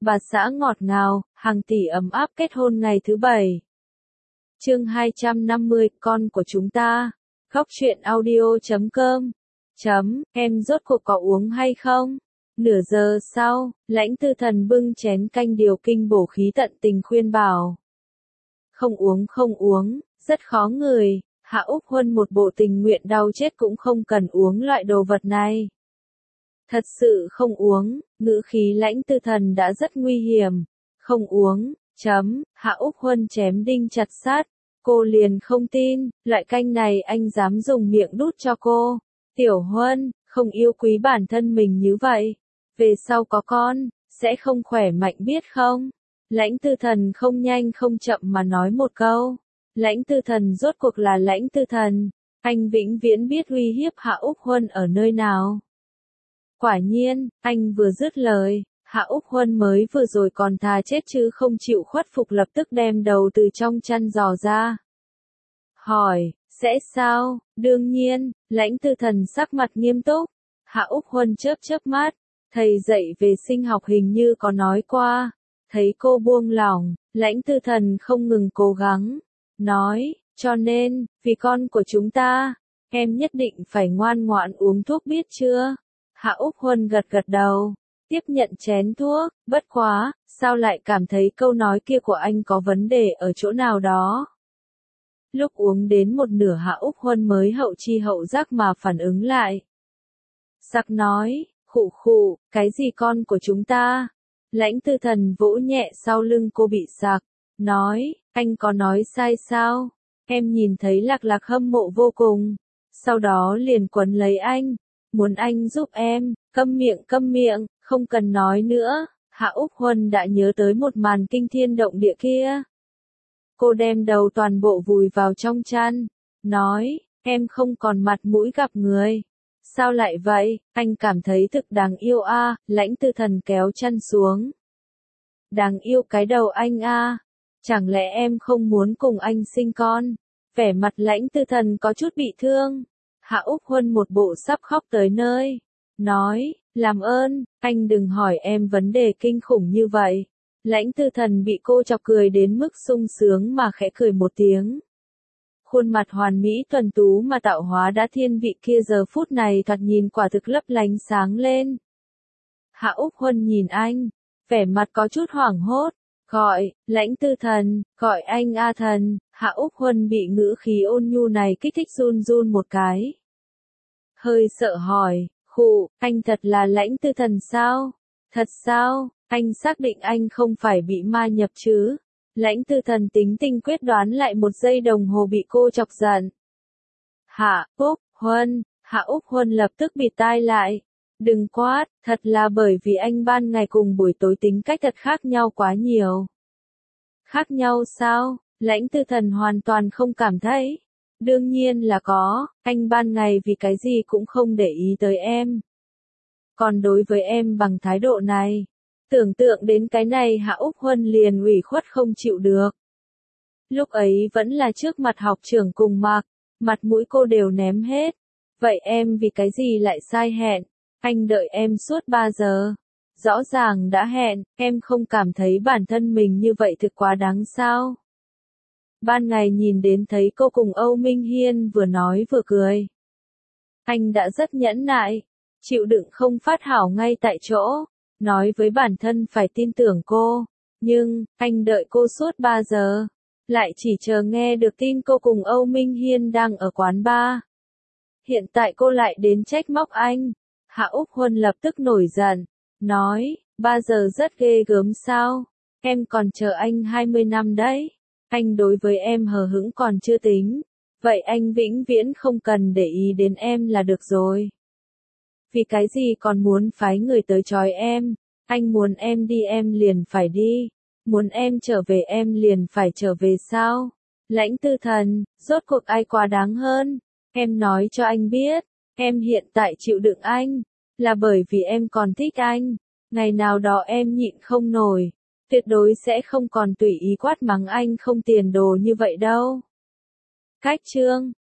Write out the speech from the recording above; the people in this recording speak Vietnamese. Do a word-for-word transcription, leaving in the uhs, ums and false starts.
bà xã ngọt ngào, hàng tỷ ấm áp kết hôn ngày thứ bảy. Chương hai trăm năm mươi, con của chúng ta. Khóc chuyện audio chấm com. Chấm, em rốt cuộc có uống hay không? Nửa giờ sau, Lãnh Tư Thần bưng chén canh điều kinh bổ khí tận tình khuyên bảo. Không uống không uống, rất khó người, Hạ Úc Huân một bộ tình nguyện đau chết cũng không cần uống loại đồ vật này. Thật sự không uống, ngữ khí Lãnh Tư Thần đã rất nguy hiểm. Không uống, chấm, Hạ Úc Huân chém đinh chặt sát. Cô liền không tin, loại canh này anh dám dùng miệng đút cho cô. Tiểu Huân, không yêu quý bản thân mình như vậy. Về sau có con, sẽ không khỏe mạnh biết không? Lãnh Tư Thần không nhanh không chậm mà nói một câu. Lãnh Tư Thần rốt cuộc là Lãnh Tư Thần. Anh vĩnh viễn biết uy hiếp Hạ Úc Huân ở nơi nào. Quả nhiên, anh vừa dứt lời, Hạ Úc Huân mới vừa rồi còn thà chết chứ không chịu khuất phục lập tức đem đầu từ trong chăn dò ra. Hỏi, sẽ sao? Đương nhiên, Lãnh Tư Thần sắc mặt nghiêm túc. Hạ Úc Huân chớp chớp mắt, thầy dạy về sinh học hình như có nói qua. Thấy cô buông lỏng, Lãnh Tư Thần không ngừng cố gắng. Nói, cho nên, vì con của chúng ta, em nhất định phải ngoan ngoãn uống thuốc biết chưa? Hạ Úc Huân gật gật đầu, tiếp nhận chén thuốc, bất quá, sao lại cảm thấy câu nói kia của anh có vấn đề ở chỗ nào đó. Lúc uống đến một nửa Hạ Úc Huân mới hậu chi hậu giác mà phản ứng lại. Sặc nói, khụ khụ, cái gì con của chúng ta? Lãnh Tư Thần vỗ nhẹ sau lưng cô bị sặc, nói, anh có nói sai sao? Em nhìn thấy Lạc Lạc hâm mộ vô cùng, sau đó liền quấn lấy anh, muốn anh giúp em, câm miệng câm miệng, không cần nói nữa. Hạ Úc Huân đã nhớ tới một màn kinh thiên động địa kia. Cô đem đầu toàn bộ vùi vào trong chăn, nói, em không còn mặt mũi gặp người. Sao lại vậy, anh cảm thấy thực đáng yêu a. À, Lãnh Tư Thần kéo chăn xuống. Đáng yêu cái đầu anh a. À. Chẳng lẽ em không muốn cùng anh sinh con? Vẻ mặt Lãnh Tư Thần có chút bị thương. Hạ Úc Huân một bộ sắp khóc tới nơi. Nói, làm ơn, anh đừng hỏi em vấn đề kinh khủng như vậy. Lãnh Tư Thần bị cô chọc cười đến mức sung sướng mà khẽ cười một tiếng. Khuôn mặt hoàn mỹ tuần tú mà tạo hóa đã thiên vị kia giờ phút này thoạt nhìn quả thực lấp lánh sáng lên. Hạ Úc Huân nhìn anh, vẻ mặt có chút hoảng hốt, gọi, Lãnh Tư Thần, gọi anh A Thần. Hạ Úc Huân bị ngữ khí ôn nhu này kích thích run run một cái. Hơi sợ hỏi, khụ, anh thật là Lãnh Tư Thần sao? Thật sao? Anh xác định anh không phải bị ma nhập chứ? Lãnh Tư Thần tính tình quyết đoán lại một giây đồng hồ bị cô chọc giận. Hạ Úc Huân, Hạ Úc Huân lập tức bịt tai lại. Đừng quát, thật là bởi vì anh ban ngày cùng buổi tối tính cách thật khác nhau quá nhiều. Khác nhau sao? Lãnh Tư Thần hoàn toàn không cảm thấy. Đương nhiên là có, anh ban ngày vì cái gì cũng không để ý tới em. Còn đối với em bằng thái độ này. Tưởng tượng đến cái này Hạ Úc Huân liền ủy khuất không chịu được. Lúc ấy vẫn là trước mặt học trưởng cùng Mạc, mặt mũi cô đều ném hết. Vậy em vì cái gì lại sai hẹn? Anh đợi em suốt ba giờ. Rõ ràng đã hẹn, em không cảm thấy bản thân mình như vậy thực quá đáng sao? Ban ngày nhìn đến thấy cô cùng Âu Minh Hiên vừa nói vừa cười. Anh đã rất nhẫn nại, chịu đựng không phát hảo ngay tại chỗ. Nói với bản thân phải tin tưởng cô, nhưng, anh đợi cô suốt ba giờ, lại chỉ chờ nghe được tin cô cùng Âu Minh Hiên đang ở quán bar. Hiện tại cô lại đến trách móc anh. Hạ Úc Huân lập tức nổi giận, nói, ba giờ rất ghê gớm sao, em còn chờ anh hai mươi năm đấy, anh đối với em hờ hững còn chưa tính, vậy anh vĩnh viễn không cần để ý đến em là được rồi. Vì cái gì còn muốn phái người tới trói em, anh muốn em đi em liền phải đi, muốn em trở về em liền phải trở về sao? Lãnh Tư Thần, rốt cuộc ai quá đáng hơn? Em nói cho anh biết, em hiện tại chịu đựng anh, là bởi vì em còn thích anh, ngày nào đó em nhịn không nổi, tuyệt đối sẽ không còn tùy ý quát mắng anh không tiền đồ như vậy đâu. Cách chương